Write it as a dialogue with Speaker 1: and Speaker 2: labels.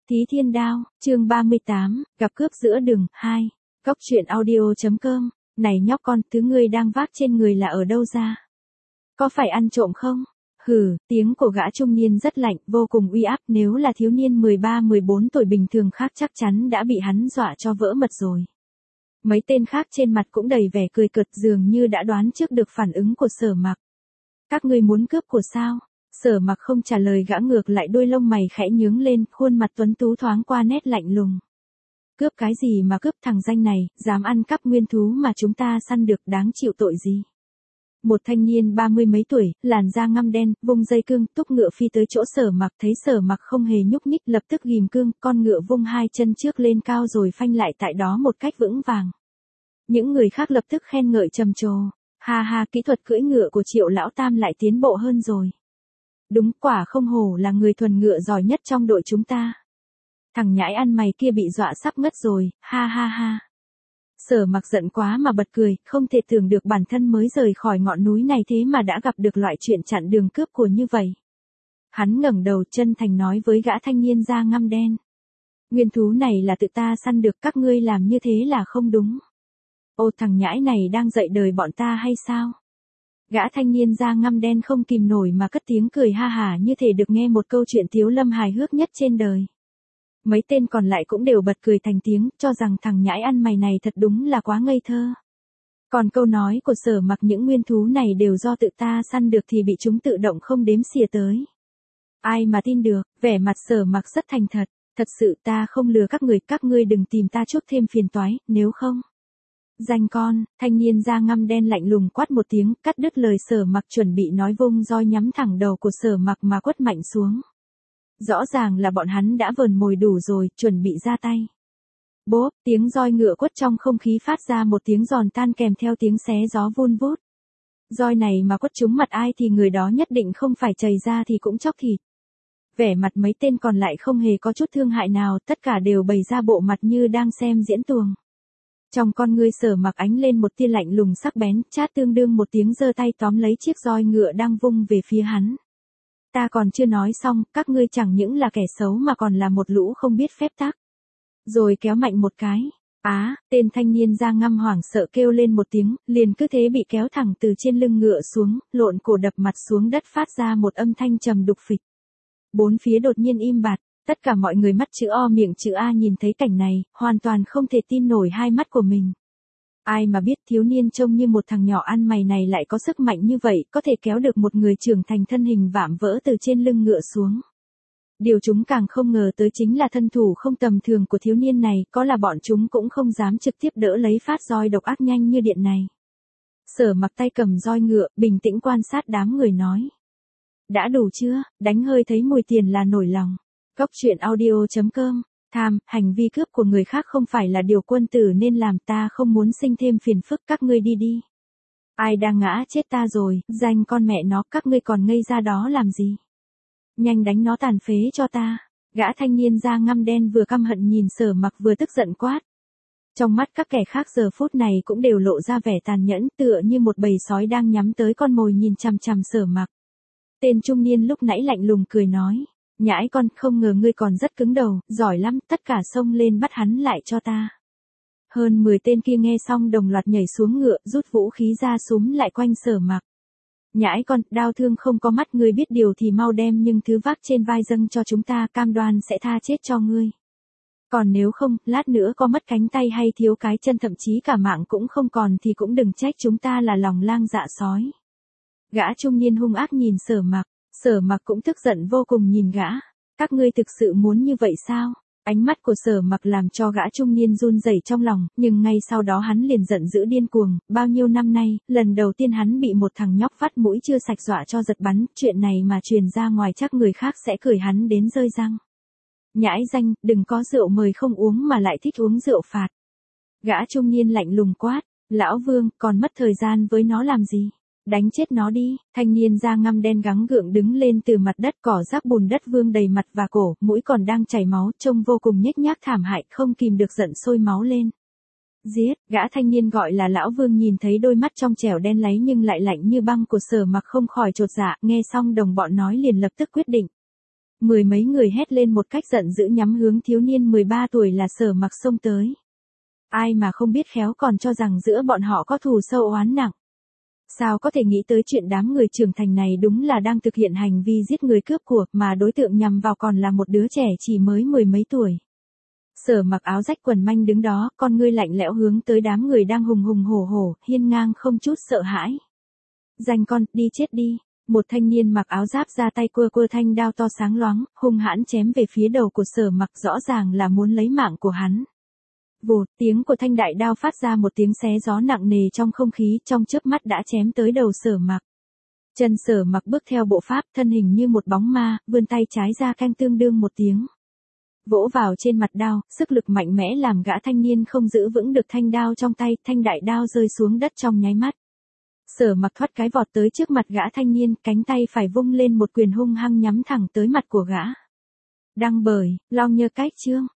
Speaker 1: Thí Thiên Đao, chương 38, gặp cướp giữa đường, 2. Cốc truyện audio.com, này nhóc con, thứ ngươi đang vác trên người là ở đâu ra? Có phải ăn trộm không? Hừ, tiếng của gã trung niên rất lạnh, vô cùng uy áp, nếu là thiếu niên 13-14 tuổi bình thường khác chắc chắn đã bị hắn dọa cho vỡ mật rồi. Mấy tên khác trên mặt cũng đầy vẻ cười cợt dường như đã đoán trước được phản ứng của Sở Mặc. Các ngươi muốn cướp của sao? Sở Mặc không trả lời gã, ngược lại đôi lông mày khẽ nhướng lên, khuôn mặt tuấn tú thoáng qua nét lạnh lùng. Cướp cái gì mà cướp, thằng danh này, dám ăn cắp nguyên thú mà chúng ta săn được, đáng chịu tội gì? Một thanh niên 30 mấy tuổi, làn da ngăm đen, vung dây cương, túc ngựa phi tới chỗ Sở Mặc, thấy Sở Mặc không hề nhúc nhích, lập tức ghìm cương, con ngựa vung hai chân trước lên cao rồi phanh lại tại đó một cách vững vàng. Những người khác lập tức khen ngợi trầm trồ. Ha ha, kỹ thuật cưỡi ngựa của Triệu lão tam lại tiến bộ hơn rồi. Đúng, quả không hổ là người thuần ngựa giỏi nhất trong đội chúng ta. Thằng nhãi ăn mày kia bị dọa sắp ngất rồi, ha ha ha. Sở Mặc giận quá mà bật cười, không thể tưởng được bản thân mới rời khỏi ngọn núi này thế mà đã gặp được loại chuyện chặn đường cướp của như vậy. Hắn ngẩng đầu chân thành nói với gã thanh niên da ngăm đen. Nguyên thú này là tự ta săn được, các ngươi làm như thế là không đúng. Ô, thằng nhãi này đang dạy đời bọn ta hay sao? Gã thanh niên da ngăm đen không kìm nổi mà cất tiếng cười ha hả như thể được nghe một câu chuyện tiếu lâm hài hước nhất trên đời. Mấy tên còn lại cũng đều bật cười thành tiếng, cho rằng thằng nhãi ăn mày này thật đúng là quá ngây thơ. Còn câu nói của Sở Mặc những nguyên thú này đều do tự ta săn được thì bị chúng tự động không đếm xỉa tới. Ai mà tin được, vẻ mặt Sở Mặc rất thành thật, thật sự ta không lừa các ngươi đừng tìm ta chuốc thêm phiền toái, nếu không. Danh con, thanh niên da ngăm đen lạnh lùng quát một tiếng, cắt đứt lời Sở Mặc chuẩn bị nói, vung roi nhắm thẳng đầu của Sở Mặc mà quất mạnh xuống. Rõ ràng là bọn hắn đã vờn mồi đủ rồi, chuẩn bị ra tay. Bốp, tiếng roi ngựa quất trong không khí phát ra một tiếng giòn tan kèm theo tiếng xé gió vun vút. Roi này mà quất trúng mặt ai thì người đó nhất định không phải chảy ra thì cũng chóc thịt. Vẻ mặt mấy tên còn lại không hề có chút thương hại nào, tất cả đều bày ra bộ mặt như đang xem diễn tuồng. Trong con ngươi Sở Mặc ánh lên một tia lạnh lùng sắc bén, chát tương đương một tiếng giơ tay tóm lấy chiếc roi ngựa đang vung về phía hắn. Ta còn chưa nói xong, các ngươi chẳng những là kẻ xấu mà còn là một lũ không biết phép tắc. Rồi kéo mạnh một cái. Tên thanh niên da ngăm hoảng sợ kêu lên một tiếng, liền cứ thế bị kéo thẳng từ trên lưng ngựa xuống, lộn cổ đập mặt xuống đất phát ra một âm thanh trầm đục phịch. Bốn phía đột nhiên im bặt, tất cả mọi người mắt chữ O miệng chữ A nhìn thấy cảnh này, hoàn toàn không thể tin nổi hai mắt của mình. Ai mà biết thiếu niên trông như một thằng nhỏ ăn mày này lại có sức mạnh như vậy, có thể kéo được một người trưởng thành thân hình vạm vỡ từ trên lưng ngựa xuống. Điều chúng càng không ngờ tới chính là thân thủ không tầm thường của thiếu niên này, có là bọn chúng cũng không dám trực tiếp đỡ lấy phát roi độc ác nhanh như điện này. Sở Mặc tay cầm roi ngựa, bình tĩnh quan sát đám người nói. Đã đủ chưa, đánh hơi thấy mùi tiền là nổi lòng. Cốc truyện audio.com. Tham, hành vi cướp của người khác không phải là điều quân tử nên làm, ta không muốn sinh thêm phiền phức, các ngươi đi đi. Ai đang ngã chết ta rồi, danh con mẹ nó, các ngươi còn ngây ra đó làm gì? Nhanh đánh nó tàn phế cho ta. Gã thanh niên da ngăm đen vừa căm hận nhìn Sở Mặc vừa tức giận quát. Trong mắt các kẻ khác giờ phút này cũng đều lộ ra vẻ tàn nhẫn, tựa như một bầy sói đang nhắm tới con mồi nhìn chằm chằm Sở Mặc. Tên trung niên lúc nãy lạnh lùng cười nói. Nhãi con, không ngờ ngươi còn rất cứng đầu, giỏi lắm, tất cả xông lên bắt hắn lại cho ta. Hơn 10 tên kia nghe xong đồng loạt nhảy xuống ngựa, rút vũ khí ra súm lại quanh Sở Mặc. Nhãi con, đao thương không có mắt, ngươi biết điều thì mau đem những thứ vác trên vai dâng cho chúng ta, cam đoan sẽ tha chết cho ngươi. Còn nếu không, lát nữa có mất cánh tay hay thiếu cái chân thậm chí cả mạng cũng không còn thì cũng đừng trách chúng ta là lòng lang dạ sói. Gã trung niên hung ác nhìn Sở Mặc. Sở Mặc cũng tức giận vô cùng nhìn gã. Các ngươi thực sự muốn như vậy sao? Ánh mắt của Sở Mặc làm cho gã trung niên run rẩy trong lòng, nhưng ngay sau đó hắn liền giận dữ điên cuồng. Bao nhiêu năm nay, lần đầu tiên hắn bị một thằng nhóc vắt mũi chưa sạch dọa cho giật bắn, chuyện này mà truyền ra ngoài chắc người khác sẽ cười hắn đến rơi răng. Nhãi danh, đừng có rượu mời không uống mà lại thích uống rượu phạt. Gã trung niên lạnh lùng quát, lão Vương, còn mất thời gian với nó làm gì? Đánh chết nó đi. Thanh niên da ngăm đen gắng gượng đứng lên từ mặt đất, cỏ rác bùn đất vương đầy mặt và cổ, mũi còn đang chảy máu, trông vô cùng nhếch nhác thảm hại, không kìm được giận sôi máu lên. Giết, gã thanh niên gọi là lão Vương nhìn thấy đôi mắt trong trẻo đen láy nhưng lại lạnh như băng của Sở Mặc không khỏi chột dạ, nghe xong đồng bọn nói liền lập tức quyết định. Mười mấy người hét lên một cách giận dữ nhắm hướng thiếu niên 13 tuổi là Sở Mặc xông tới. Ai mà không biết khéo còn cho rằng giữa bọn họ có thù sâu oán nặng. Sao có thể nghĩ tới chuyện đám người trưởng thành này đúng là đang thực hiện hành vi giết người cướp của mà đối tượng nhằm vào còn là một đứa trẻ chỉ mới mười mấy tuổi. Sở Mặc áo rách quần manh đứng đó, con ngươi lạnh lẽo hướng tới đám người đang hùng hùng hổ hổ, hiên ngang không chút sợ hãi. Danh con, đi chết đi. Một thanh niên mặc áo giáp ra tay quơ quơ thanh đao to sáng loáng, hung hãn chém về phía đầu của Sở Mặc, rõ ràng là muốn lấy mạng của hắn. Vụt, tiếng của thanh đại đao phát ra một tiếng xé gió nặng nề trong không khí, trong chớp mắt đã chém tới đầu Sở Mặc. Chân Sở Mặc bước theo bộ pháp, thân hình như một bóng ma, vươn tay trái ra canh tương đương một tiếng. Vỗ vào trên mặt đao, sức lực mạnh mẽ làm gã thanh niên không giữ vững được thanh đao trong tay, thanh đại đao rơi xuống đất trong nháy mắt. Sở Mặc thoát cái vọt tới trước mặt gã thanh niên, cánh tay phải vung lên một quyền hung hăng nhắm thẳng tới mặt của gã. Đăng bởi, Long Nhơ Cách chương.